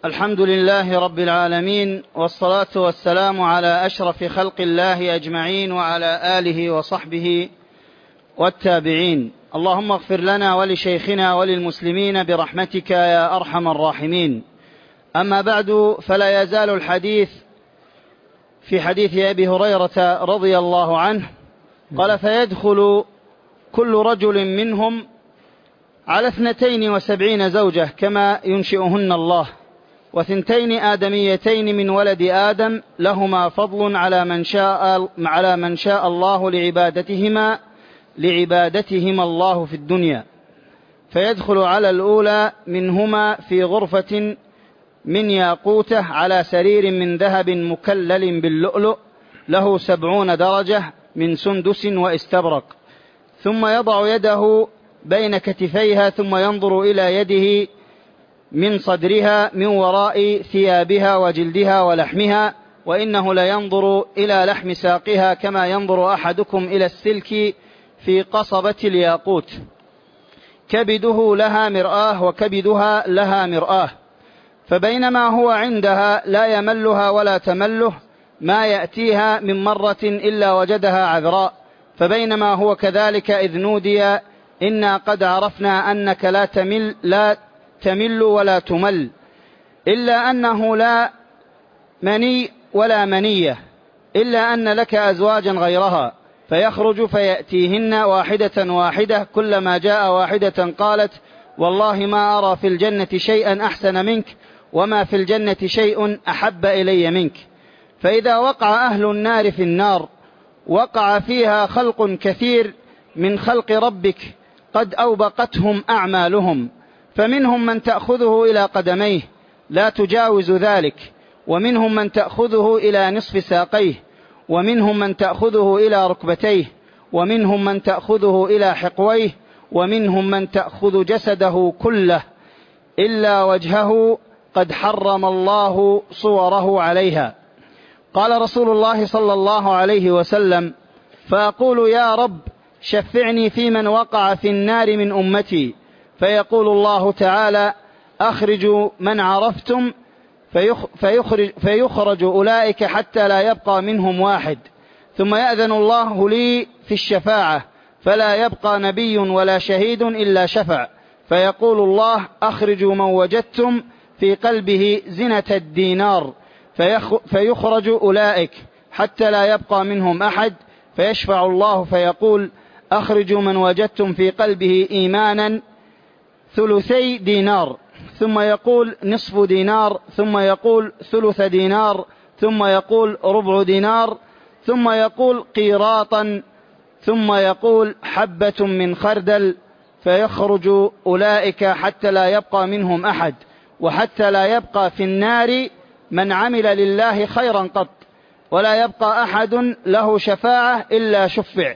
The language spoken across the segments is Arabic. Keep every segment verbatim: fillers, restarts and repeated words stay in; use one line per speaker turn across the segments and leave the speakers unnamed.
الحمد لله رب العالمين، والصلاة والسلام على أشرف خلق الله أجمعين، وعلى آله وصحبه والتابعين. اللهم اغفر لنا ولشيخنا وللمسلمين برحمتك يا أرحم الراحمين. أما بعد، فلا يزال الحديث في حديث أبي هريرة رضي الله عنه قال: فيدخل كل رجل منهم على اثنتين وسبعين زوجة كما ينشئهن الله، وثنتين آدميتين من ولد آدم، لهما فضل على من شاء, على من شاء الله لعبادتهما لعبادتهما الله في الدنيا. فيدخل على الأولى منهما في غرفة من ياقوته على سرير من ذهب مكلل باللؤلؤ، له سبعون درجة من سندس واستبرق، ثم يضع يده بين كتفيها، ثم ينظر إلى يده من صدرها من وراء ثيابها وجلدها ولحمها، وإنه لينظر إلى لحم ساقها كما ينظر أحدكم إلى السلك في قصبة الياقوت. كبده لها مرآة وكبدها لها مرآة، فبينما هو عندها لا يملها ولا تمله، ما يأتيها من مرة إلا وجدها عذراء. فبينما هو كذلك إذ نودي: إنا قد عرفنا أنك لا تمل, لا تمل ولا تمل، إلا أنه لا مني ولا منية، إلا أن لك أزواجا غيرها. فيخرج فيأتيهن واحدة واحدة، كلما جاء واحدة قالت: والله ما أرى في الجنة شيئا أحسن منك، وما في الجنة شيء أحب إلي منك. فإذا وقع أهل النار في النار وقع فيها خلق كثير من خلق ربك قد أوبقتهم أعمالهم، فمنهم من تأخذه إلى قدميه لا تجاوز ذلك، ومنهم من تأخذه إلى نصف ساقيه، ومنهم من تأخذه إلى ركبتيه، ومنهم من تأخذه إلى حقويه، ومنهم من تأخذ جسده كله إلا وجهه قد حرم الله صوره عليها. قال رسول الله صلى الله عليه وسلم: فأقول: يا رب، شفعني في من وقع في النار من أمتي. فيقول الله تعالى: أخرجوا من عرفتم، فيخرج, فيخرج أولئك حتى لا يبقى منهم واحد. ثم يأذن الله لي في الشفاعة، فلا يبقى نبي ولا شهيد إلا شفع. فيقول الله: أخرجوا من وجدتم في قلبه زنة الدينار، فيخرج أولئك حتى لا يبقى منهم أحد. فيشفع الله فيقول: أخرجوا من وجدتم في قلبه إيمانا ثلثي دينار، ثم يقول نصف دينار، ثم يقول ثلث دينار، ثم يقول ربع دينار، ثم يقول قيراطا، ثم يقول حبة من خردل. فيخرج أولئك حتى لا يبقى منهم أحد، وحتى لا يبقى في النار من عمل لله خيرا قط، ولا يبقى أحد له شفاعة إلا شفع.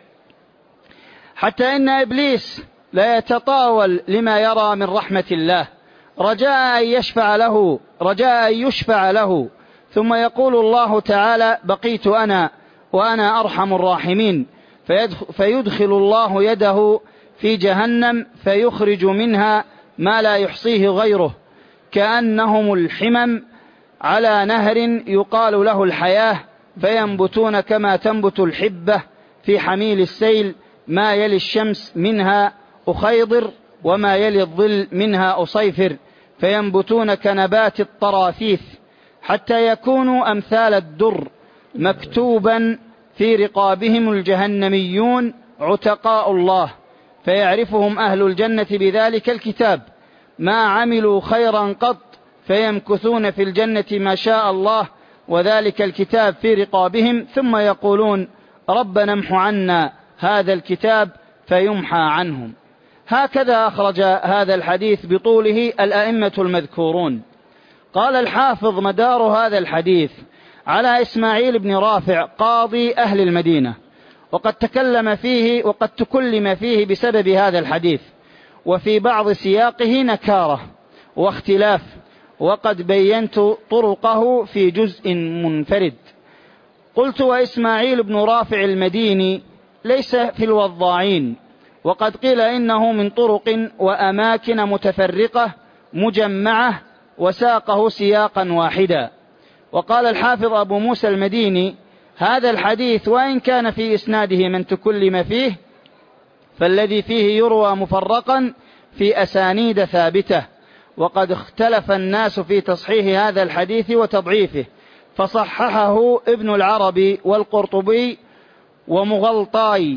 حتى إن إبليس لا يتطاول لما يرى من رحمة الله، رجاء أن يشفع له رجاء أن يشفع له ثم يقول الله تعالى: بقيت أنا وأنا أرحم الراحمين. فيدخل الله يده في جهنم فيخرج منها ما لا يحصيه غيره، كأنهم الحمم على نهر يقال له الحياة، فينبتون كما تنبت الحبة في حميل السيل، ما يلي الشمس منها أخيضر، وما يلي الظل منها أصيفر، فينبتون كنبات الطرافيث حتى يكونوا أمثال الدر، مكتوبا في رقابهم الجهنميون عتقاء الله. فيعرفهم أهل الجنة بذلك الكتاب، ما عملوا خيرا قط، فيمكثون في الجنة ما شاء الله، وذلك الكتاب في رقابهم، ثم يقولون: ربنا امح عنا هذا الكتاب، فيمحى عنهم. هكذا أخرج هذا الحديث بطوله الأئمة المذكورون. قال الحافظ: مدار هذا الحديث على إسماعيل بن رافع قاضي أهل المدينة، وقد تكلم فيه وقد تكلم فيه بسبب هذا الحديث، وفي بعض سياقه نكارة واختلاف، وقد بينت طرقه في جزء منفرد. قلت: وإسماعيل بن رافع المديني ليس في الوضاعين، وقد قيل إنه من طرق وأماكن متفرقة مجمعة وساقه سياقا واحدا. وقال الحافظ أبو موسى المديني: هذا الحديث وإن كان في إسناده من تكلم فيه، فالذي فيه يروى مفرقا في أسانيد ثابتة، وقد اختلف الناس في تصحيح هذا الحديث وتضعيفه، فصححه ابن العربي والقرطبي ومغلطاي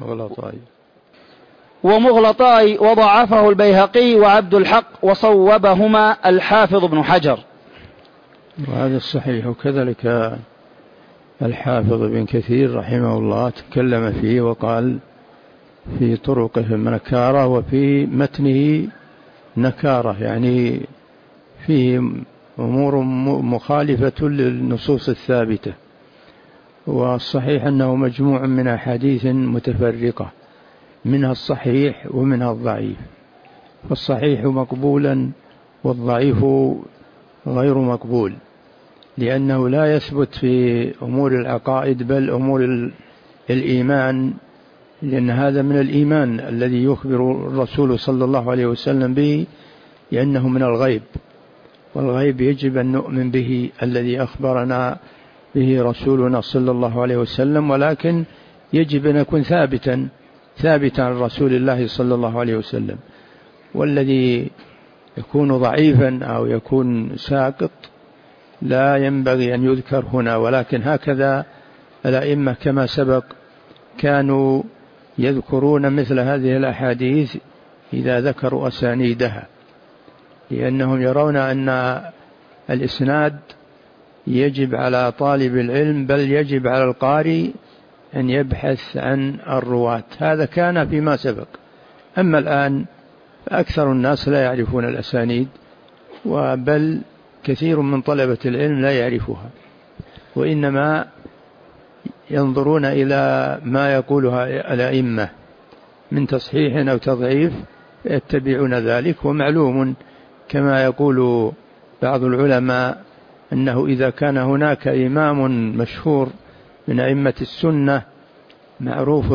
ومغلطاي وضعفه البيهقي وعبد الحق، وصوبهما الحافظ ابن حجر.
وهذا الصحيح. وكذلك الحافظ ابن كثير رحمه الله تكلم فيه وقال في طرقه نكارة وفي متنه نكارة، يعني فيه أمور مخالفة للنصوص الثابتة. والصحيح أنه مجموع من أحاديث متفرقة، منها الصحيح ومنها الضعيف، فالصحيح مقبولا والضعيف غير مقبول، لأنه لا يثبت في أمور العقائد بل أمور الإيمان، لأن هذا من الإيمان الذي يخبر الرسول صلى الله عليه وسلم به، لأنه من الغيب، والغيب يجب أن نؤمن به الذي أخبرنا به رسولنا صلى الله عليه وسلم، ولكن يجب أن يكون ثابتا ثابتا عن رسول الله صلى الله عليه وسلم. والذي يكون ضعيفا أو يكون ساقط لا ينبغي أن يذكر هنا، ولكن هكذا الأئمة كما سبق كانوا يذكرون مثل هذه الأحاديث إذا ذكروا أسانيدها، لأنهم يرون أن الإسناد يجب على طالب العلم بل يجب على القارئ أن يبحث عن الرواة. هذا كان فيما سبق. أما الآن فأكثر الناس لا يعرفون الأسانيد، وبل كثير من طلبة العلم لا يعرفها، وإنما ينظرون إلى ما يقولها الأئمة من تصحيح أو تضعيف يتبعون ذلك. ومعلوم كما يقول بعض العلماء أنه إذا كان هناك إمام مشهور من أئمة السنة معروف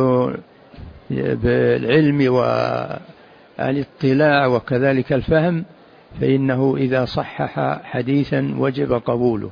بالعلم والاطلاع وكذلك الفهم، فإنه إذا صحح حديثا وجب قبوله،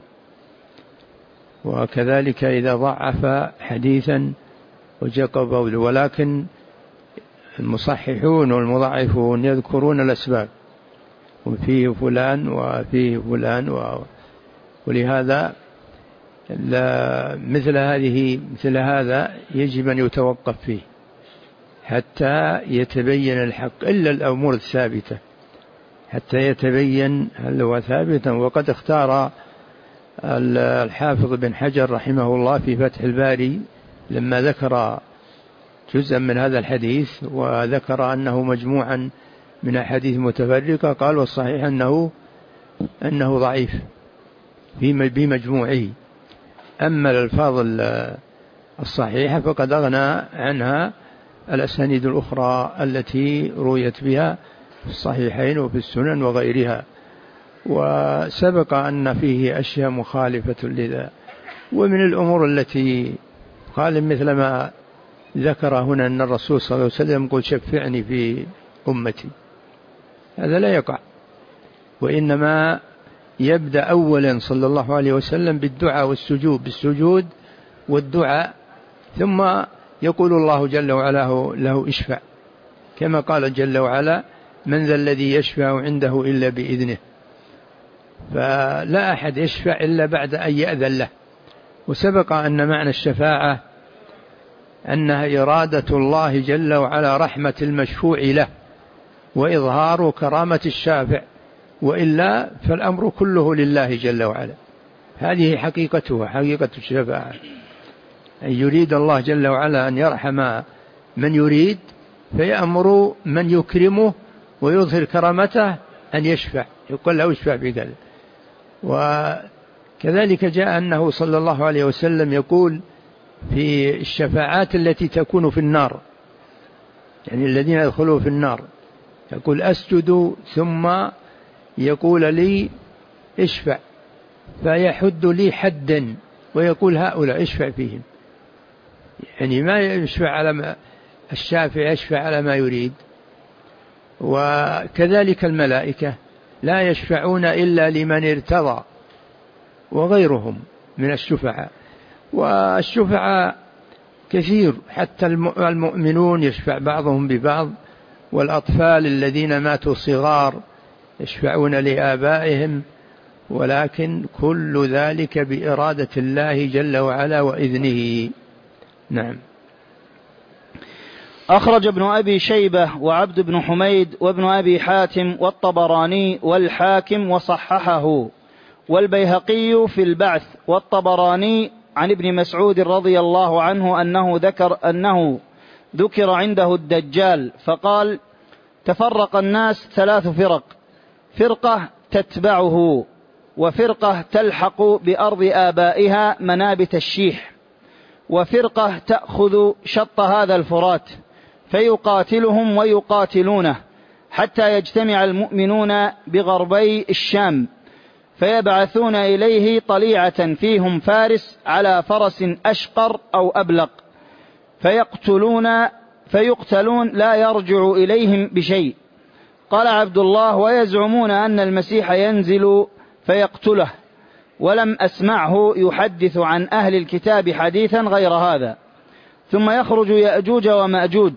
وكذلك إذا ضعف حديثا وجب قبوله. ولكن المصححون والمضعفون يذكرون الأسباب، وفيه فلان وفيه فلان و... ولهذا لا مثل هذه مثل هذا يجب أن يتوقف فيه حتى يتبين الحق، إلا الأمور الثابتة حتى يتبين هل هو ثابتا. وقد اختار الحافظ بن حجر رحمه الله في فتح الباري لما ذكر جزءا من هذا الحديث وذكر أنه مجموعا من أحاديث متفرقة، قال والصحيح أنه أنه ضعيف بمجموعه. أما الألفاظ الصحيحة فقد أغنى عنها الأسانيد الأخرى التي رويت بها في الصحيحين وفي السنن وغيرها. وسبق أن فيه أشياء مخالفة لذا. ومن الأمور التي قال مثل ما ذكر هنا أن الرسول صلى الله عليه وسلم قل شفعني في أمتي، هذا لا يقع، وإنما يبدأ أولا صلى الله عليه وسلم بالدعاء والسجود بالسجود والدعاء، ثم يقول الله جل وعلا له اشفع، كما قال جل وعلا من ذا الذي يشفع عنده إلا بإذنه، فلا أحد يشفع إلا بعد أن يأذن له. وسبق أن معنى الشفاعة أنها إرادة الله جل وعلا رحمة المشفوع له وإظهار كرامة الشافع، وإلا فالأمر كله لله جل وعلا. هذه حقيقتها حقيقة الشفاعة، أن يريد الله جل وعلا أن يرحم من يريد فيأمر من يكرمه ويظهر كرامته أن يشفع، يقول له اشفع بذلك. وكذلك جاء أنه صلى الله عليه وسلم يقول في الشفاعات التي تكون في النار، يعني الذين يدخلوا في النار، يقول أسجد ثم يقول لي اشفع، فيحد لي حدا ويقول هؤلاء اشفع فيهم، يعني ما يشفع على ما الشافع يشفع على ما يريد. وكذلك الملائكة لا يشفعون إلا لمن ارتضى، وغيرهم من الشفعاء. والشفعاء كثير، حتى المؤمنون يشفع بعضهم ببعض، والأطفال الذين ماتوا صغار يشفعون لآبائهم، ولكن كل ذلك بإرادة الله جل وعلا وإذنه. نعم.
أخرج ابن أبي شيبة وعبد بن حميد وابن أبي حاتم والطبراني والحاكم وصححه، والبيهقي في البعث، والطبراني عن ابن مسعود رضي الله عنه أنه ذكر أنه ذكر عنده الدجال فقال: تفرق الناس ثلاث فرق، فرقة تتبعه، وفرقة تلحق بأرض آبائها منابت الشيح، وفرقة تأخذ شط هذا الفرات فيقاتلهم ويقاتلونه حتى يجتمع المؤمنون بغربي الشام، فيبعثون إليه طليعة فيهم فارس على فرس أشقر أو أبلق، فيقتلون فيقتلون لا يرجع إليهم بشيء. قال عبد الله: ويزعمون أن المسيح ينزل فيقتله، ولم أسمعه يحدث عن أهل الكتاب حديثا غير هذا. ثم يخرج يأجوج ومأجوج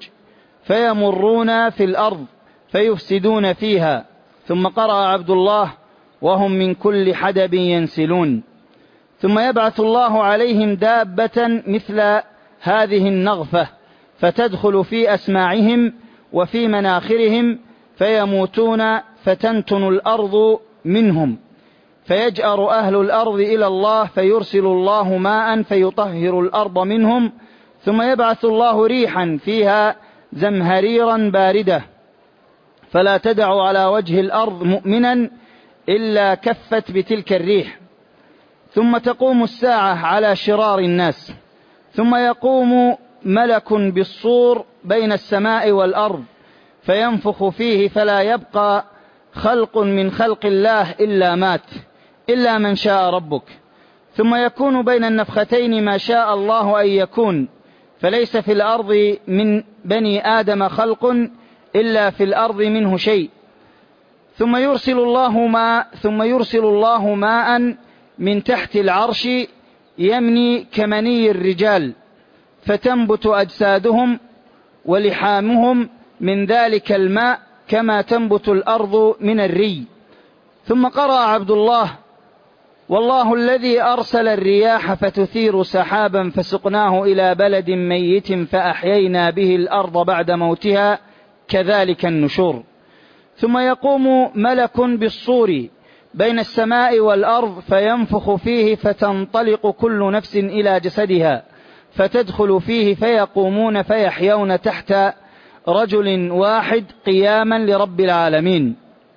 فيمرون في الأرض فيفسدون فيها. ثم قرأ عبد الله: وهم من كل حدب ينسلون. ثم يبعث الله عليهم دابة مثل هذه النغفة فتدخل في أسماعهم وفي مناخرهم فيموتون، فتنتن الأرض منهم، فيجأر أهل الأرض إلى الله فيرسل الله ماء فيطهر الأرض منهم. ثم يبعث الله ريحا فيها زمهريرا باردة فلا تدع على وجه الأرض مؤمنا إلا كفت بتلك الريح. ثم تقوم الساعة على شرار الناس، ثم يقوم ملك بالصور بين السماء والأرض فينفخ فيه فلا يبقى خلق من خلق الله إلا مات إلا من شاء ربك. ثم يكون بين النفختين ما شاء الله أن يكون، فليس في الأرض من بني آدم خلق إلا في الأرض منه شيء. ثم يرسل الله ماء ثم يرسل الله ماء من تحت العرش يمني كمني الرجال، فتنبت أجسادهم ولحامهم من ذلك الماء كما تنبت الأرض من الري. ثم قرأ عبد الله: والله الذي أرسل الرياح فتثير سحابا فسقناه إلى بلد ميت فأحيينا به الأرض بعد موتها كذلك النشور. ثم يقوم ملك بالصور بين السماء والأرض فينفخ فيه فتنطلق كل نفس إلى جسدها فتدخل فيه فيقومون فيحيون تحت رجل واحد قياما لرب العالمين،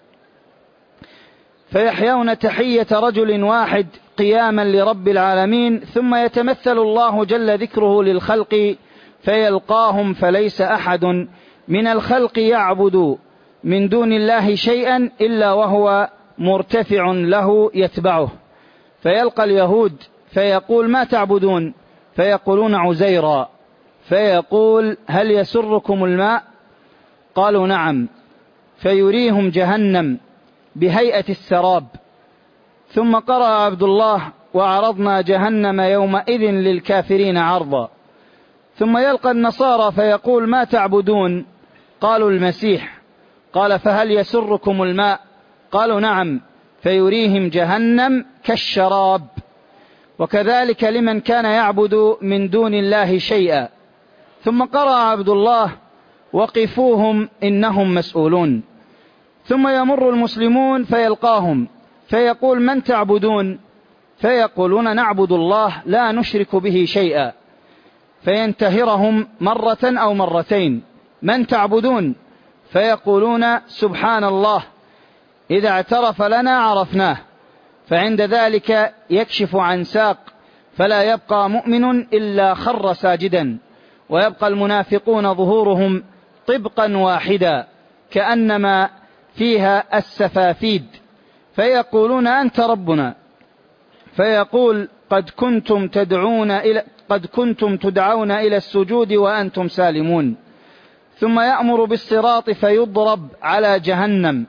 فيحيون تحية رجل واحد قياما لرب العالمين. ثم يتمثل الله جل ذكره للخلق فيلقاهم، فليس أحد من الخلق يعبد من دون الله شيئا إلا وهو مرتفع له يتبعه، فيلقى اليهود فيقول: ما تعبدون؟ فيقولون: عزيرا. فيقول: هل يسركم الماء؟ قالوا: نعم. فيريهم جهنم بهيئة السراب. ثم قرأ عبد الله: وعرضنا جهنم يومئذ للكافرين عرضا. ثم يلقى النصارى فيقول: ما تعبدون؟ قالوا: المسيح. قال: فهل يسركم الماء؟ قالوا: نعم. فيريهم جهنم كالشراب. وكذلك لمن كان يعبد من دون الله شيئا. ثم قرأ عبد الله: وقفوهم إنهم مسؤولون. ثم يمر المسلمون فيلقاهم فيقول: من تعبدون؟ فيقولون: نعبد الله لا نشرك به شيئا. فينتهرهم مرة أو مرتين: من تعبدون؟ فيقولون: سبحان الله، إذا اعترف لنا عرفناه. فعند ذلك يكشف عن ساق فلا يبقى مؤمن إلا خر ساجدا، ويبقى المنافقون ظهورهم طبقا واحدا كأنما فيها السفافيد، فيقولون: أنت ربنا. فيقول: قد كنتم تدعون إلى قد كنتم تدعون إلى السجود وأنتم سالمون. ثم يأمر بالصراط فيضرب على جهنم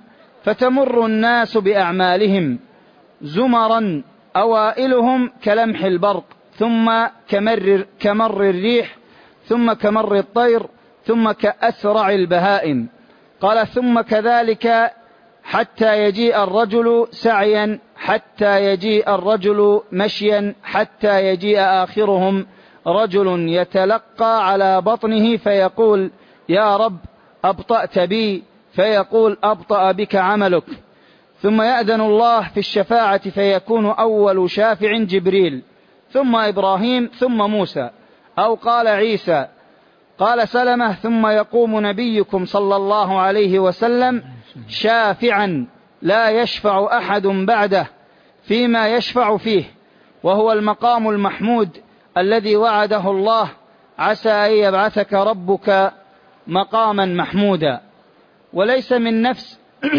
فتمر الناس بأعمالهم زمرا أوائلهم كلمح البرق، ثم كمر, كمر الريح، ثم كمر الطير، ثم كأسرع البهائم. قال ثم كذلك حتى يجيء الرجل سعيا، حتى يجيء الرجل مشيا، حتى يجيء آخرهم رجل يتلقى على بطنه فيقول يا رب أبطأت بي، فيقول أبطأ بك عملك. ثم يأذن الله في الشفاعة فيكون أول شافع جبريل، ثم إبراهيم، ثم موسى، أو قال عيسى. قال سلمة ثم يقوم نبيكم صلى الله عليه وسلم شافعا لا يشفع أحد بعده فيما يشفع فيه، وهو المقام المحمود الذي وعده الله عسى أن يبعثك ربك مقاما محمودا. وليس من نفس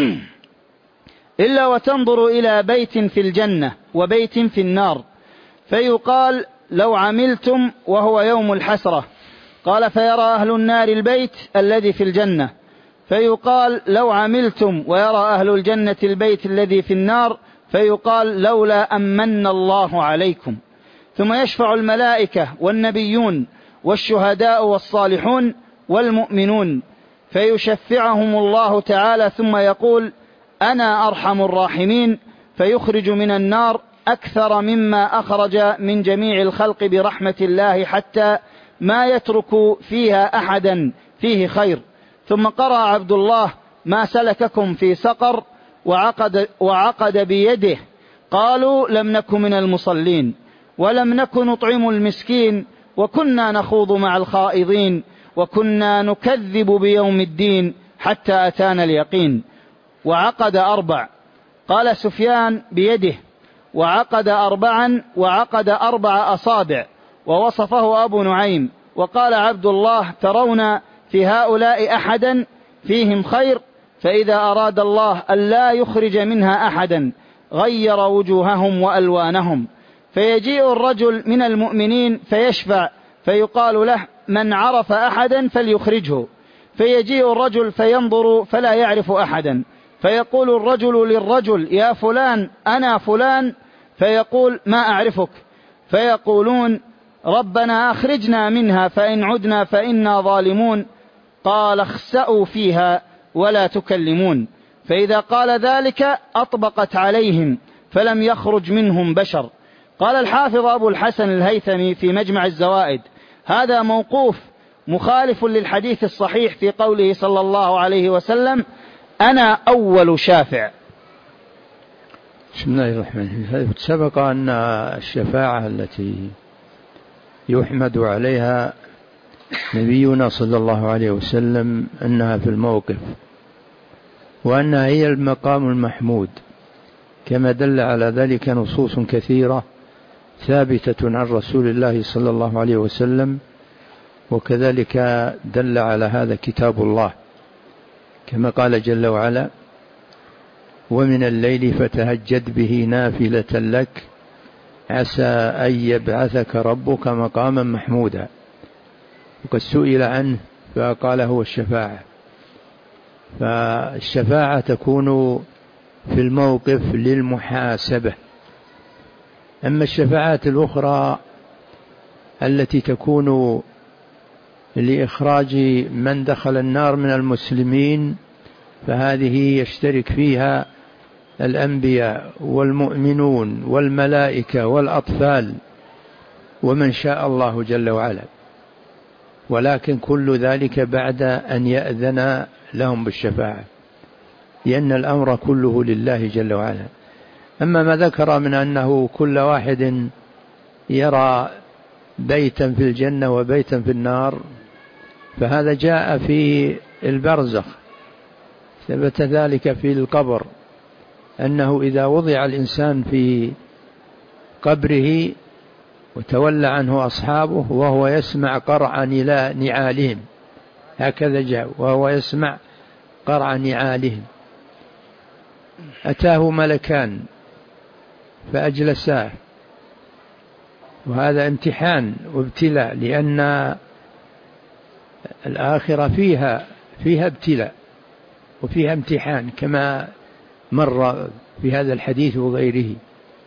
إلا وتنظر إلى بيت في الجنة وبيت في النار، فيقال لو عملتم، وهو يوم الحسرة. قال فيرى أهل النار البيت الذي في الجنة، فيقال لو عملتم، ويرى أهل الجنة البيت الذي في النار، فيقال لولا أمن الله عليكم. ثم يشفع الملائكة والنبيون والشهداء والصالحون والمؤمنون، فيشفعهم الله تعالى ثم يقول أنا أرحم الراحمين، فيخرج من النار أكثر مما أخرج من جميع الخلق برحمة الله، حتى ما يترك فيها أحدا فيه خير. ثم قرأ عبد الله ما سلككم في سقر، وعقد, وعقد بيده قالوا لم نكن من المصلين ولم نكن نطعم المسكين وكنا نخوض مع الخائضين وكنا نكذب بيوم الدين حتى أتانا اليقين. وعقد أربع، قال سفيان بيده، وعقد أربعا، وعقد أربع أصابع، ووصفه أبو نعيم. وقال عبد الله ترون في هؤلاء أحدا فيهم خير، فإذا أراد الله ألا يخرج منها أحدا غير وجوههم وألوانهم، فيجيء الرجل من المؤمنين فيشفع، فيقال له من عرف أحدا فليخرجه، فيجيء الرجل فينظر فلا يعرف أحدا، فيقول الرجل للرجل يا فلان أنا فلان، فيقول ما أعرفك، فيقولون ربنا أخرجنا منها فإن عدنا فإنا ظالمون. قال اخسأوا فيها ولا تكلمون. فإذا قال ذلك أطبقت عليهم فلم يخرج منهم بشر. قال الحافظ أبو الحسن الهيثمي في مجمع الزوائد هذا موقوف مخالف للحديث الصحيح في قوله صلى الله عليه وسلم أنا أول شافع.
بسم الله الرحمن الرحيم. سبق أن الشفاعة التي يحمد عليها نبينا صلى الله عليه وسلم أنها في الموقف، وأنها هي المقام المحمود، كما دل على ذلك نصوص كثيرة ثابتة عن رسول الله صلى الله عليه وسلم، وكذلك دل على هذا كتاب الله، كما قال جل وعلا ومن الليل فتهجد به نافلة لك عسى أن يبعثك ربك مقاما محمودا. وقد سئل عنه فقال هو الشفاعة. فالشفاعة تكون في الموقف للمحاسبة. أما الشفاعات الأخرى التي تكون لإخراج من دخل النار من المسلمين فهذه يشترك فيها الأنبياء والمؤمنون والملائكة والأطفال ومن شاء الله جل وعلا، ولكن كل ذلك بعد أن يأذن لهم بالشفاعة، لأن الأمر كله لله جل وعلا. أما ما ذكر من أنه كل واحد يرى بيتا في الجنة وبيتا في النار فهذا جاء في البرزخ، ثبت ذلك في القبر أنه إذا وضع الإنسان في قبره وتولى عنه أصحابه وهو يسمع قرع نعالهم، هكذا جاء وهو يسمع قرع نعالهم، أتاه ملكان فأجلساه، وهذا امتحان وابتلاء، لأن الآخرة فيها فيها ابتلاء وفيها امتحان، كما مر في هذا الحديث وغيره،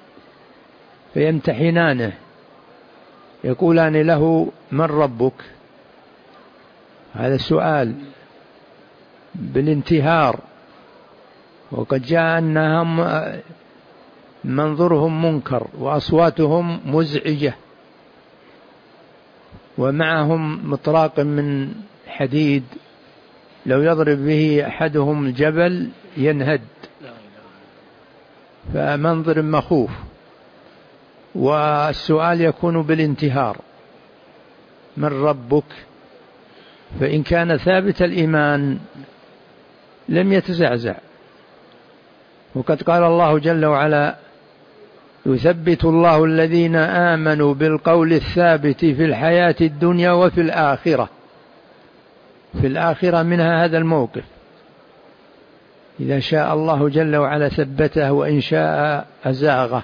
فيمتحنانه، يقولان له: من ربك؟ هذا السؤال بالانتهار، وقد جاء أنهم منظرهم منكر وأصواتهم مزعجة ومعهم مطراق من حديد لو يضرب به أحدهم الجبل ينهد، فمنظر مخوف. والسؤال يكون بالانتهار: من ربك؟ فإن كان ثابت الإيمان لم يتزعزع. وقد قال الله جل وعلا: يثبت الله الذين آمنوا بالقول الثابت في الحياة الدنيا وفي الآخرة. في الآخرة منها هذا الموقف، إذا شاء الله جل وعلا ثبته، وإن شاء أزاغه.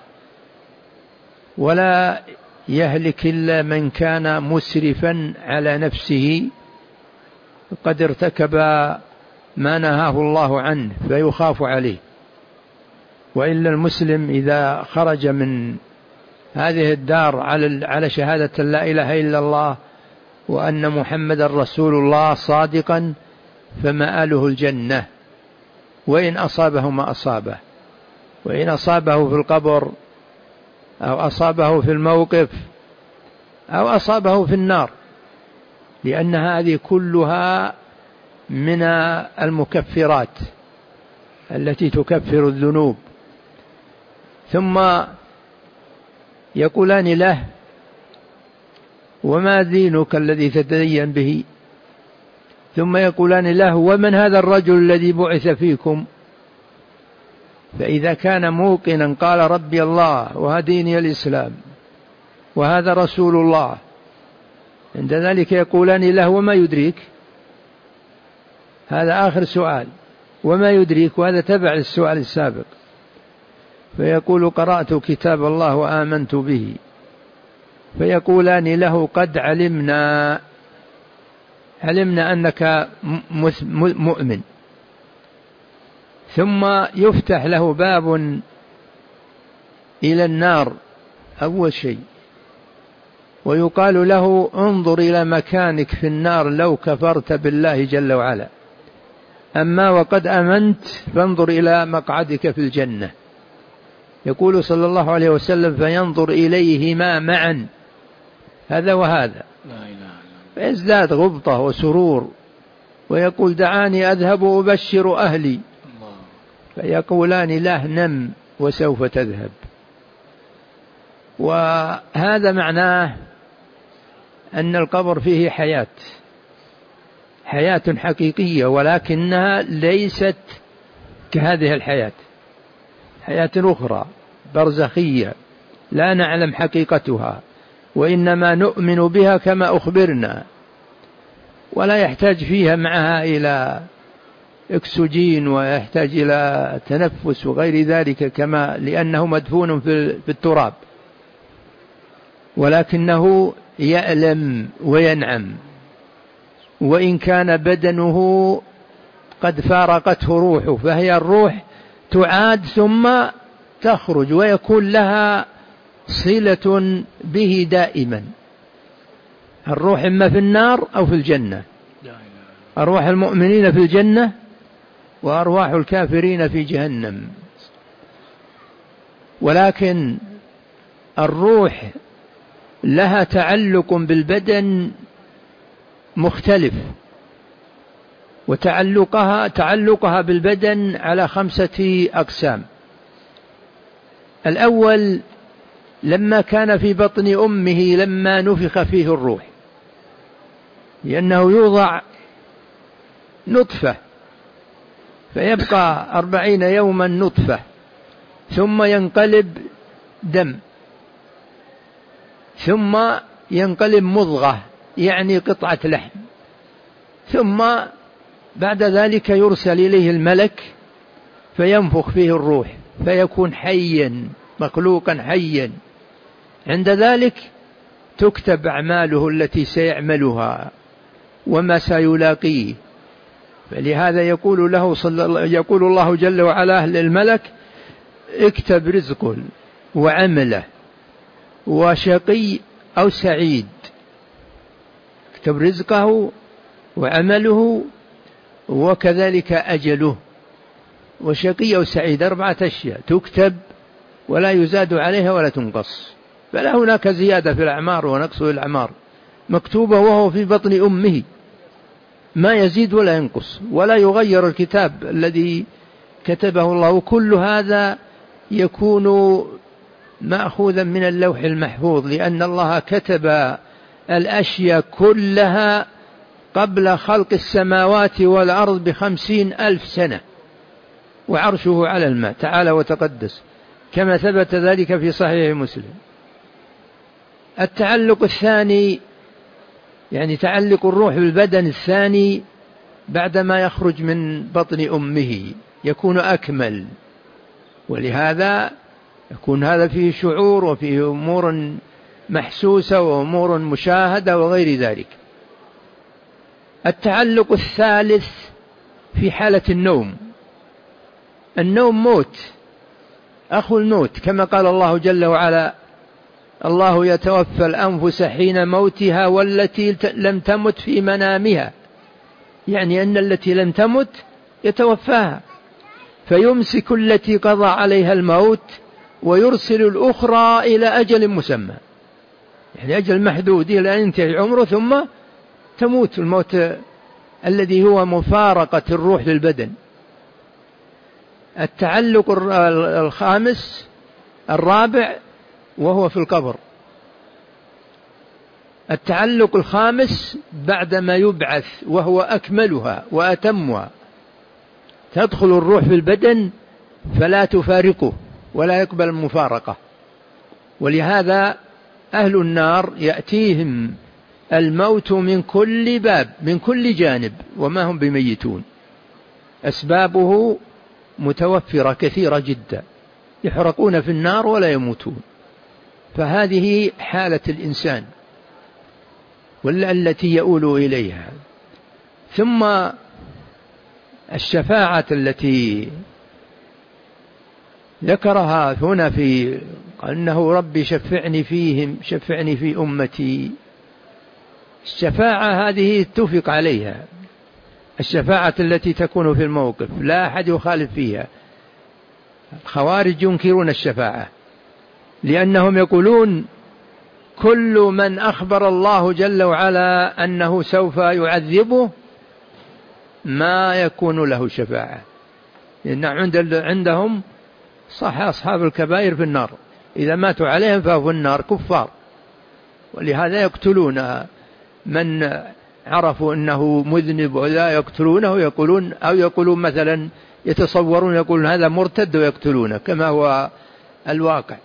ولا يهلك إلا من كان مسرفا على نفسه قد ارتكب ما نهاه الله عنه فيخاف عليه. وإلا المسلم إذا خرج من هذه الدار على شهادة لا إله إلا الله وأن محمد رسول الله صادقا فمآله الجنة، وإن أصابه ما أصابه، وإن أصابه في القبر أو أصابه في الموقف أو أصابه في النار، لأن هذه كلها من المكفرات التي تكفر الذنوب. ثم يقولان له: وما دينك الذي تتدين به؟ ثم يقولان له: ومن هذا الرجل الذي بعث فيكم؟ فإذا كان موقنا قال: ربي الله وهديني الإسلام وهذا رسول الله، عند ذلك يقولان له: وما يدريك؟ هذا آخر سؤال، وما يدريك، وهذا تبع السؤال السابق. فيقول: قرأت كتاب الله وآمنت به. فيقولان له: قد علمنا علمنا أنك مؤمن. ثم يفتح له باب إلى النار أول شيء، ويقال له: انظر إلى مكانك في النار لو كفرت بالله جل وعلا، أما وقد آمنت فانظر إلى مقعدك في الجنة. يقول صلى الله عليه وسلم: فينظر إليهما معا، هذا وهذا، فيزداد غبطة وسرور، ويقول: دعاني أذهب وأبشر أهلي. فيقولان له: نم وسوف تذهب. وهذا معناه أن القبر فيه حياة، حياة حقيقية، ولكنها ليست كهذه الحياة، حياة أخرى برزخية لا نعلم حقيقتها، وإنما نؤمن بها كما أخبرنا، ولا يحتاج فيها معها إلى أكسجين ويحتاج إلى تنفس وغير ذلك، كما لأنه مدفون في التراب، ولكنه يألم وينعم. وإن كان بدنه قد فارقته روحه، فهي الروح تعاد ثم تخرج، ويكون لها صلة به دائما. الروح إما في النار أو في الجنة، أرواح المؤمنين في الجنة وأرواح الكافرين في جهنم. ولكن الروح لها تعلق بالبدن مختلف، وتعلقها تعلقها بالبدن على خمسة أقسام. الأول: لما كان في بطن أمه لما نفخ فيه الروح، لأنه يوضع نطفة فيبقى أربعين يوما نطفة، ثم ينقلب دم، ثم ينقلب مضغة يعني قطعة لحم، ثم بعد ذلك يرسل إليه الملك فينفخ فيه الروح فيكون حيا مخلوقا حيا. عند ذلك تكتب أعماله التي سيعملها وما سيلاقيه، فلهذا يقول له صلى يقول الله جل وعلا للملك: اكتب رزقه وعمله وشقي أو سعيد. اكتب رزقه وعمله وكذلك أجله وشقي أو سعيد، أربعة أشياء تكتب ولا يزاد عليها ولا تنقص، فلا هناك زيادة في الأعمار ونقص في الأعمار، مكتوبة وهو في بطن أمه، ما يزيد ولا ينقص ولا يغير الكتاب الذي كتبه الله. وكل هذا يكون مأخوذا من اللوح المحفوظ، لأن الله كتب الأشياء كلها قبل خلق السماوات والأرض بخمسين ألف سنة، وعرشه على الماء تعالى وتقدس، كما ثبت ذلك في صحيح مسلم. التعلق الثاني يعني تعلق الروح بالبدن الثاني بعدما يخرج من بطن أمه يكون أكمل، ولهذا يكون هذا فيه شعور وفيه أمور محسوسة وأمور مشاهدة وغير ذلك. التعلق الثالث في حالة النوم. النوم موت، أخو الموت، كما قال الله جل وعلا: الله يتوفى الأنفس حين موتها والتي لم تمت في منامها، يعني أن التي لم تمت يتوفاها، فيمسك التي قضى عليها الموت ويرسل الأخرى إلى أجل مسمى، يعني أجل محدود إلى أن ينتهي عمره ثم تموت، الموت الذي هو مفارقة الروح للبدن. التعلق الخامس الرابع وهو في القبر. التعلق الخامس بعدما يبعث وهو أكملها وأتمها، تدخل الروح في البدن فلا تفارقه ولا يقبل المفارقة، ولهذا أهل النار يأتيهم الموت من كل باب من كل جانب وما هم بميتون، أسبابه متوفرة كثيرة جدا، يحرقون في النار ولا يموتون. فهذه حالة الإنسان والتي يؤول إليها. ثم الشفاعة التي ذكرها هنا في أنه ربي شفعني فيهم شفعني في أمتي، الشفاعة هذه اتفق عليها، الشفاعة التي تكون في الموقف لا أحد يخالف فيها. الخوارج ينكرون الشفاعة لأنهم يقولون كل من أخبر الله جل وعلا أنه سوف يعذبه ما يكون له شفاعة، لأن عندهم صح أصحاب الكبائر في النار، إذا ماتوا عليهم فهو في النار كفار، ولهذا يقتلون من عرفوا أنه مذنب ولا يقتلونه، يقولون أو يقولون مثلا يتصورون يقولون هذا مرتد ويقتلونه كما هو الواقع.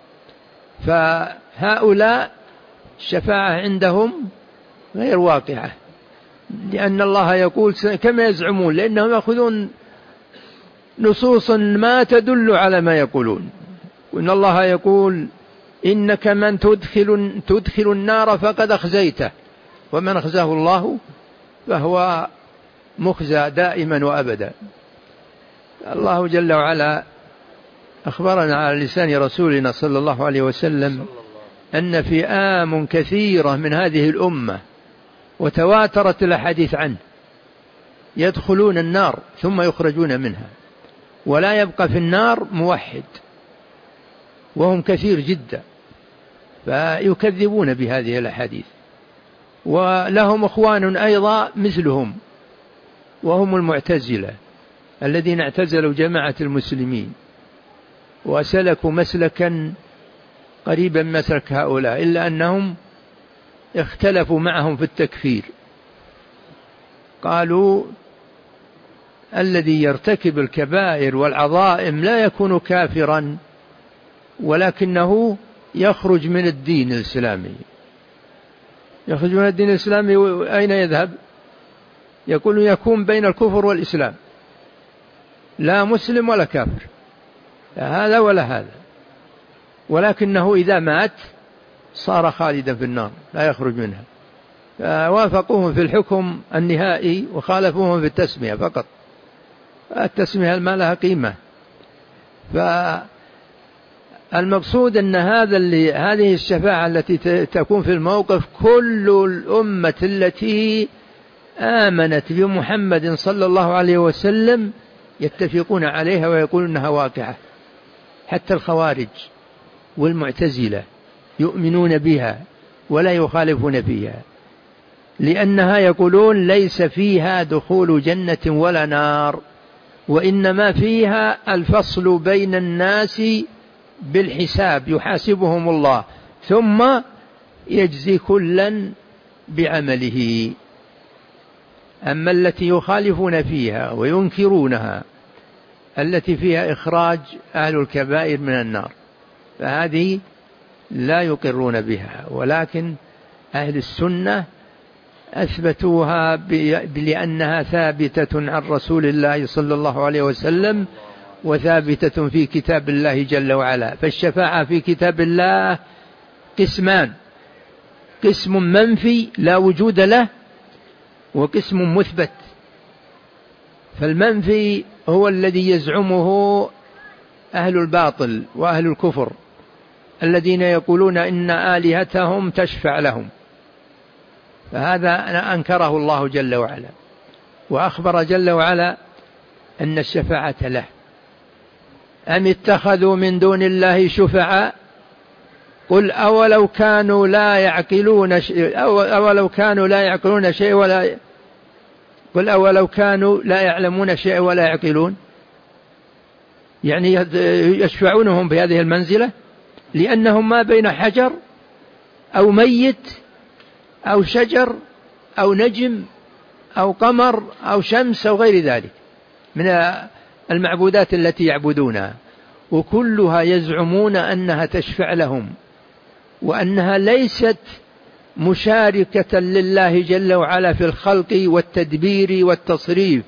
فهؤلاء الشفاعة عندهم غير واقعة، لأن الله يقول كما يزعمون، لأنهم يأخذون نصوصا ما تدل على ما يقولون. وإن الله يقول إنك من تدخل, تدخل النار فقد أخزيته ومن أخزاه الله فهو مخزى دائما وأبدا. الله جل وعلا أخبرنا على لسان رسولنا صلى الله عليه وسلم أن فئام كثيرة من هذه الأمة وتواترت الأحاديث عنه يدخلون النار ثم يخرجون منها، ولا يبقى في النار موحد، وهم كثير جدا، فيكذبون بهذه الأحاديث. ولهم أخوان أيضا مثلهم وهم المعتزلة الذين اعتزلوا جماعة المسلمين وسلكوا مسلكا قريبا مسلك هؤلاء، إلا أنهم اختلفوا معهم في التكفير. قالوا الذي يرتكب الكبائر والعظائم لا يكون كافرا، ولكنه يخرج من الدين الإسلامي. يخرج من الدين الإسلامي أين يذهب؟ يقول يكون بين الكفر والإسلام، لا مسلم ولا كافر، لا هذا ولا هذا، ولكنه إذا مات صار خالدا في النار لا يخرج منها. وافقوهم في الحكم النهائي وخالفوهم في التسمية فقط. التسمية ما لها قيمة. فالمقصود أن هذا اللي هذه الشفاعة التي تكون في الموقف كل الأمة التي آمنت بمحمد صلى الله عليه وسلم يتفقون عليها ويقولون أنها واقعة. حتى الخوارج والمعتزلة يؤمنون بها ولا يخالفون فيها، لأنها يقولون ليس فيها دخول جنة ولا نار، وإنما فيها الفصل بين الناس بالحساب، يحاسبهم الله ثم يجزي كلا بعمله. أما التي يخالفون فيها وينكرونها التي فيها إخراج أهل الكبائر من النار فهذه لا يقرون بها، ولكن أهل السنة أثبتوها لأنها ثابتة عن رسول الله صلى الله عليه وسلم وثابتة في كتاب الله جل وعلا. فالشفاعة في كتاب الله قسمان: قسم منفي لا وجود له، وقسم مثبت. فالمنفي هو الذي يزعمه أهل الباطل وأهل الكفر الذين يقولون إن آلهتهم تشفع لهم، فهذا أنكره الله جل وعلا، وأخبر جل وعلا أن الشفاعة له. أم اتخذوا من دون الله شفعاء قل أولو كانوا لا يعقلون شيء أولو كانوا لا يعقلون شيء ولا قل أولو كانوا لا يعلمون شيء ولا يعقلون، يعني يشفعونهم بهذه المنزلة لأنهم ما بين حجر أو ميت أو شجر أو نجم أو قمر أو شمس أو غير ذلك من المعبودات التي يعبدونها، وكلها يزعمون أنها تشفع لهم وأنها ليست مشاركة لله جل وعلا في الخلق والتدبير والتصريف،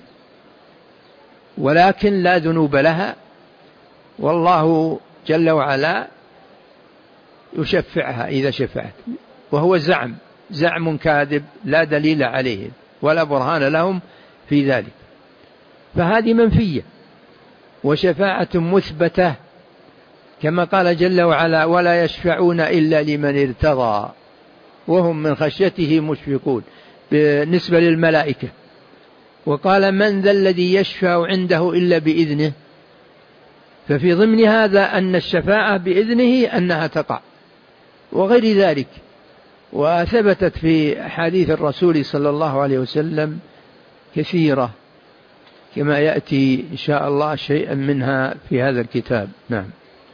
ولكن لا ذنوب لها، والله جل وعلا يشفعها إذا شفعت. وهو زعم زعم كاذب لا دليل عليه ولا برهان لهم في ذلك. فهذه منفية. وشفاعة مثبتة كما قال جل وعلا: ولا يشفعون إلا لمن ارتضى وهم من خشيته مشفقون بالنسبة للملائكة. وقال: من ذا الذي يشفع عنده إلا بإذنه. ففي ضمن هذا أن الشفاعة بإذنه أنها تقع وغير ذلك. وثبتت في حديث الرسول صلى الله عليه وسلم كثيرة كما يأتي إن شاء الله شيئا منها في هذا الكتاب. نعم.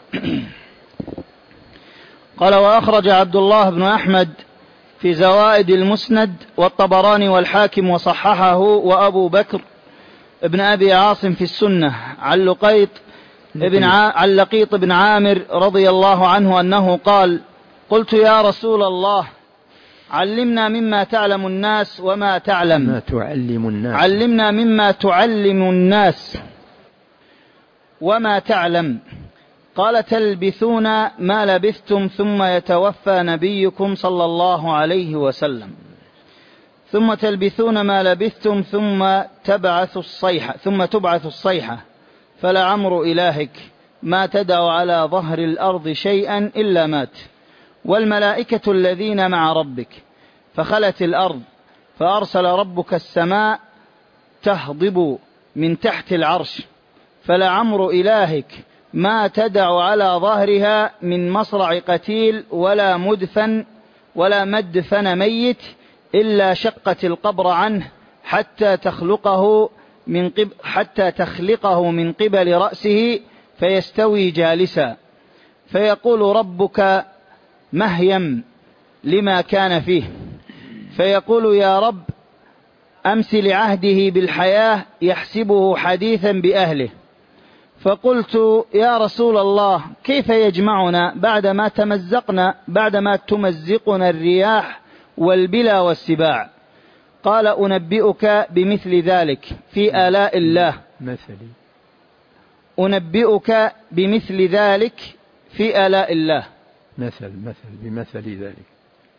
قال: وأخرج عبد الله بن أحمد في زوائد المسند والطبراني والحاكم وصححه وأبو بكر ابن أبي عاصم في السنة عن لقيط ابن عن لقيط بن عامر رضي الله عنه أنه قال: قلت يا رسول الله علمنا مما تعلم الناس وما تعلم
ما تعلم الناس
علمنا مما تعلم الناس وما تعلم. قال: تلبثون ما لبثتم ثم يتوفى نبيكم صلى الله عليه وسلم، ثم تلبثون ما لبثتم ثم تبعث الصيحة ثم تبعث الصيحة فلعمر إلهك ما تدع على ظهر الأرض شيئا إلا مات، والملائكة الذين مع ربك. فخلت الأرض فأرسل ربك السماء تهضب من تحت العرش، فلعمر إلهك ما تدع على ظهرها من مصرع قتيل ولا مدفن ولا مدفن ميت إلا شقت القبر عنه حتى تخلقه من قبل حتى تخلقه من قبل رأسه فيستوي جالسا، فيقول ربك مهيم لما كان فيه، فيقول يا رب أمس لعهده بالحياة يحسبه حديثا بأهله. فقلت يا رسول الله كيف يجمعنا بعدما تمزقنا بعدما تمزقنا الرياح والبلا والسباع؟ قال: أنبئك بمثل ذلك في آلاء الله
مثلي
أنبئك بمثل ذلك في آلاء الله
مثل مثل بمثل ذلك.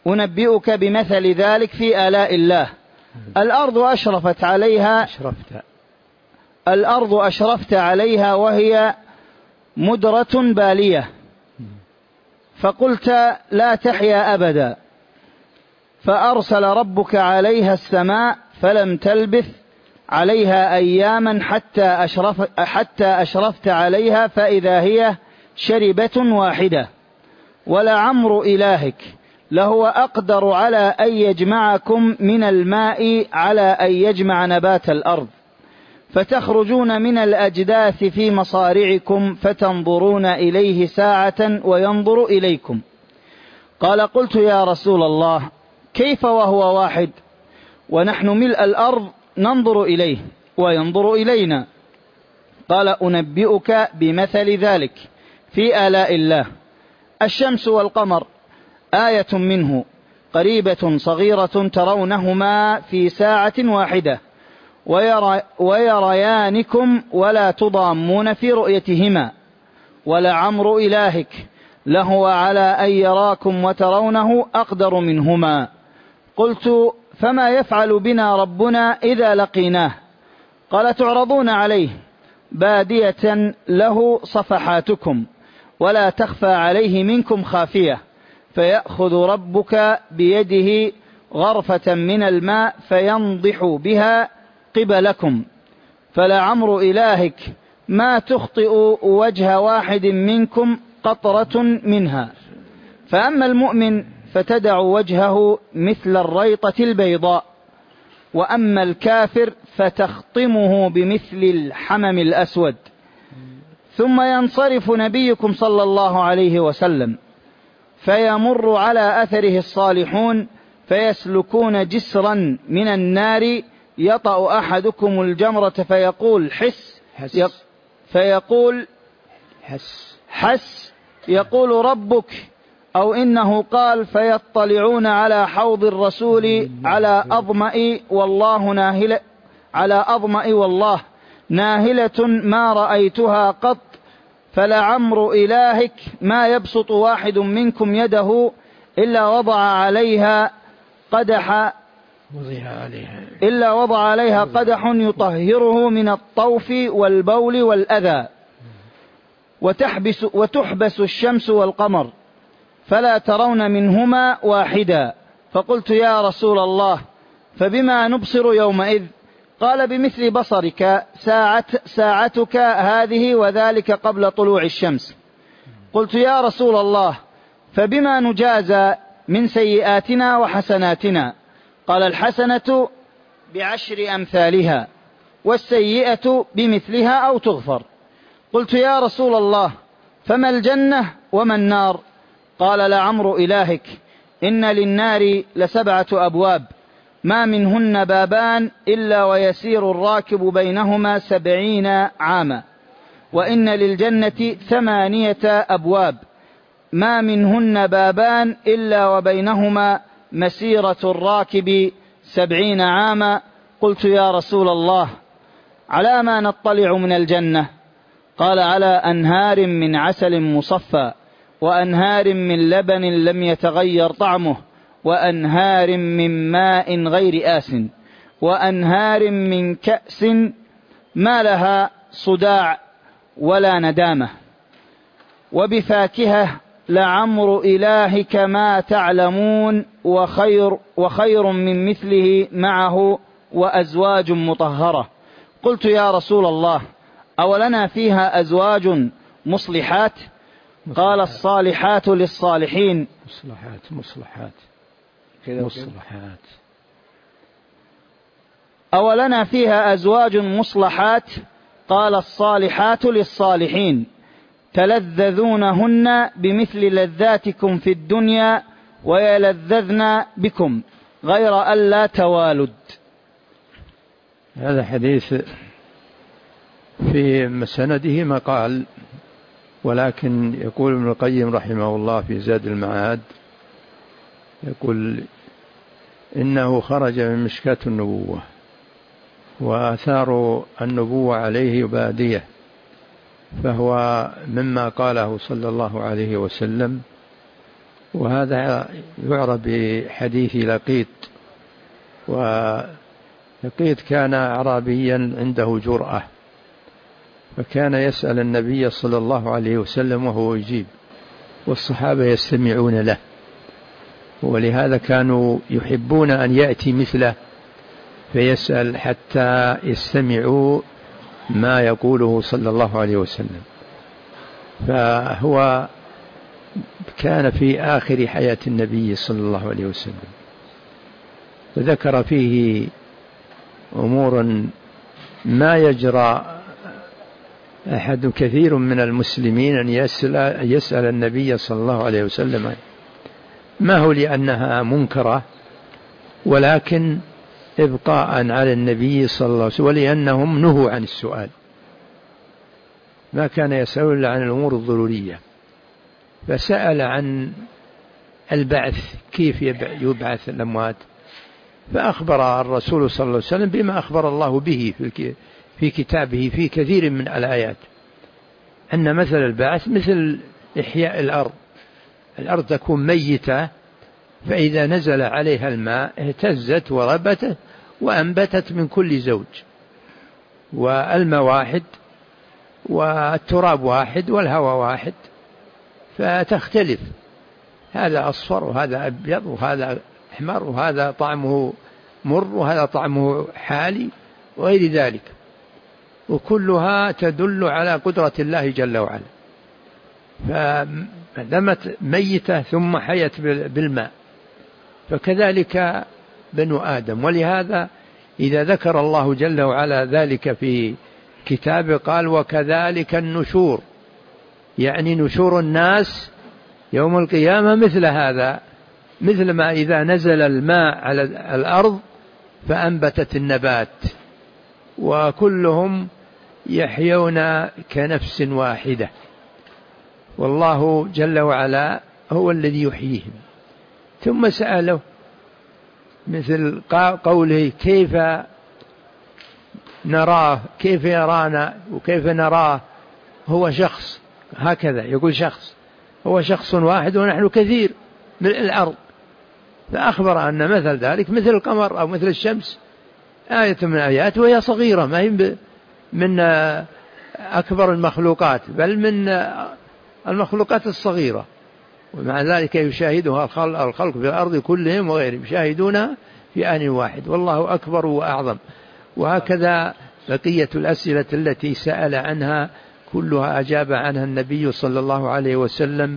أنبئك بمثل ذلك في آلاء الله. الأرض أشرفت عليها
أشرفت
الأرض أشرفت عليها وهي مدرة بالية، فقلت لا تحيا أبدا، فأرسل ربك عليها السماء فلم تلبث عليها أياما حتى, أشرف حتى أشرفت عليها فإذا هي شربة واحدة. ولعمر إلهك لهو أقدر على أن يجمعكم من الماء على أن يجمع نبات الأرض، فتخرجون من الأجداث في مصارعكم فتنظرون إليه ساعة وينظر إليكم. قال قلت يا رسول الله كيف وهو واحد ونحن ملء الأرض ننظر إليه وينظر إلينا؟ قال أنبئك بمثل ذلك في آلاء الله. الشمس والقمر آية منه قريبة صغيرة ترونهما في ساعة واحدة ويرى ويريانكم ولا تضامون في رؤيتهما. ولعمر إلهك لهو على أن يراكم وترونه أقدر منهما. قلت فما يفعل بنا ربنا إذا لقيناه؟ قال تعرضون عليه بادية له صفحاتكم ولا تخفى عليه منكم خافية، فيأخذ ربك بيده غرفة من الماء فينضح بها قبلكم، فلعمر إلهك ما تخطئ وجه واحد منكم قطرة منها. فأما المؤمن فتدع وجهه مثل الريطة البيضاء، وأما الكافر فتخطمه بمثل الحمم الأسود. ثم ينصرف نبيكم صلى الله عليه وسلم فيمر على أثره الصالحون فيسلكون جسرا من النار يطأ أحدكم الجمرة فيقول حس,
حس
فيقول
حس,
حس يقول ربك، أو إنه قال فيطلعون على حوض الرسول على أظمأ والله ناهلة على أظمأ والله ناهلة ما رأيتها قط، فلعمر إلهك ما يبسط واحد منكم يده إلا وضع عليها قدح إلا وضع عليها قدح يطهره من الطوف والبول والأذى، وتحبس, وتحبس الشمس والقمر فلا ترون منهما واحدا. فقلت يا رسول الله فبما نبصر يومئذ؟ قال بمثل بصرك ساعة ساعتك هذه وذلك قبل طلوع الشمس. قلت يا رسول الله فبما نجازى من سيئاتنا وحسناتنا؟ قال الحسنة بعشر أمثالها والسيئة بمثلها أو تغفر. قلت يا رسول الله فما الجنة وما النار؟ قال لعمر إلهك إن للنار لسبعة أبواب ما منهن بابان إلا ويسير الراكب بينهما سبعين عاما، وإن للجنة ثمانية أبواب ما منهن بابان إلا وبينهما مسيرة الراكب سبعين عاما. قلت يا رسول الله على ما نطلع من الجنة؟ قال على أنهار من عسل مصفى وأنهار من لبن لم يتغير طعمه وأنهار من ماء غير آس وأنهار من كأس ما لها صداع ولا ندامة، وبفاكهة لعمر إلهك ما تعلمون وخير, وخير من مثله معه وأزواج مطهرة. قلت يا رسول الله أولنا فيها أزواج مصلحات؟ قال الصالحات للصالحين
مصلحات مصلحات مصلحات
أولنا فيها أزواج مصلحات؟ قال الصالحات للصالحين تلذذونهن بمثل لذاتكم في الدنيا ويلذذن بكم غير ألا توالد.
هذا حديث في مسنده مقال، ولكن يقول ابن القيم رحمه الله في زاد المعاد يقول إنه خرج من مشكاة النبوة وآثار النبوة عليه بادية، فهو مما قاله صلى الله عليه وسلم وهذا يعرف بحديث لقيط. ولقيط كان أعرابيا عنده جرأة، فكان يسأل النبي صلى الله عليه وسلم وهو يجيب، والصحابة يستمعون له، ولهذا كانوا يحبون أن يأتي مثله فيسأل حتى يستمعوا ما يقوله صلى الله عليه وسلم. فهو كان في آخر حياة النبي صلى الله عليه وسلم، وذكر فيه أمور ما يجرى أحد كثير من المسلمين أن يسأل, يسأل النبي صلى الله عليه وسلم، ما هو لأنها منكرة، ولكن إبقاء على النبي صلى الله عليه وسلم، ولأنهم نهوا عن السؤال، ما كان يسأل إلا عن الأمور الضرورية. فسأل عن البعث، كيف يبعث الأموات، فأخبر الرسول صلى الله عليه وسلم بما أخبر الله به في كتابه في كثير من الآيات، أن مثل البعث مثل إحياء الأرض. الأرض تكون ميتة، فإذا نزل عليها الماء اهتزت وربتت وأنبتت من كل زوج، والماء واحد والتراب واحد والهواء واحد، فتختلف، هذا أصفر وهذا أبيض وهذا أحمر وهذا طعمه مر وهذا طعمه حالي وغير ذلك، وكلها تدل على قدرة الله جل وعلا. فدمت ميتة ثم حيت بالماء، فكذلك بنو آدم. ولهذا إذا ذكر الله جل وعلا ذلك في كتابه قال وكذلك النشور، يعني نشور الناس يوم القيامة مثل هذا، مثل ما إذا نزل الماء على الأرض فأنبتت النبات، وكلهم يحيون كنفس واحدة، والله جل وعلا هو الذي يحييهم. ثم سأله مثل قوله كيف نراه، كيف يرانا وكيف نراه، هو شخص، هكذا يقول شخص، هو شخص واحد ونحن كثير من الأرض. فأخبر أن مثل ذلك مثل القمر أو مثل الشمس، آية من آيات، وهي صغيرة، ما هي من أكبر المخلوقات، بل من المخلوقات الصغيرة، ومع ذلك يشاهدها الخلق في الأرض كلهم وغيرهم يشاهدونها في آن واحد، والله أكبر وأعظم. وهكذا بقية الأسئلة التي سأل عنها كلها أجاب عنها النبي صلى الله عليه وسلم،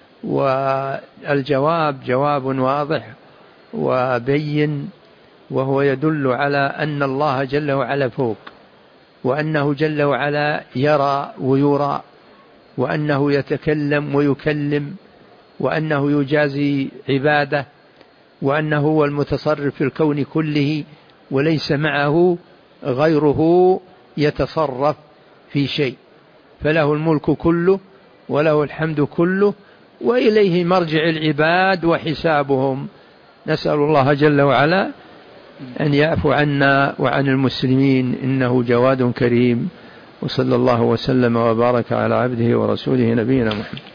والجواب جواب واضح وبين، وهو يدل على أن الله جل وعلا فوق، وأنه جل وعلا يرى ويرى، وأنه يتكلم ويكلم، وأنه يجازي عباده، وأنه هو المتصرف في الكون كله، وليس معه غيره يتصرف في شيء، فله الملك كله وله الحمد كله، وإليه مرجع العباد وحسابهم. نسأل الله جل وعلا أن يعفو عنا وعن المسلمين، إنه جواد كريم. وصلى الله وسلم وبارك على عبده ورسوله نبينا محمد.